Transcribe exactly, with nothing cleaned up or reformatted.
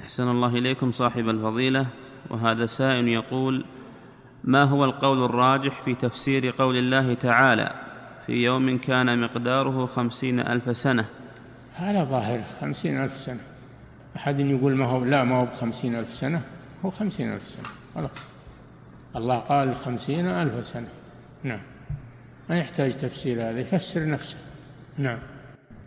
أحسن الله إليكم صاحب الفضيلة. وهذا سائل يقول: ما هو القول الراجح في تفسير قول الله تعالى: في يوم كان مقداره خمسين ألف سنة؟ هذا ظاهر خمسين ألف سنة. أحد يقول ما هو لا ما هو بخمسين ألف سنة، هو خمسين ألف سنة خلاص. الله قال خمسين ألف سنة. نعم، ما يحتاج تفسير، هذا يفسر نفسه. نعم.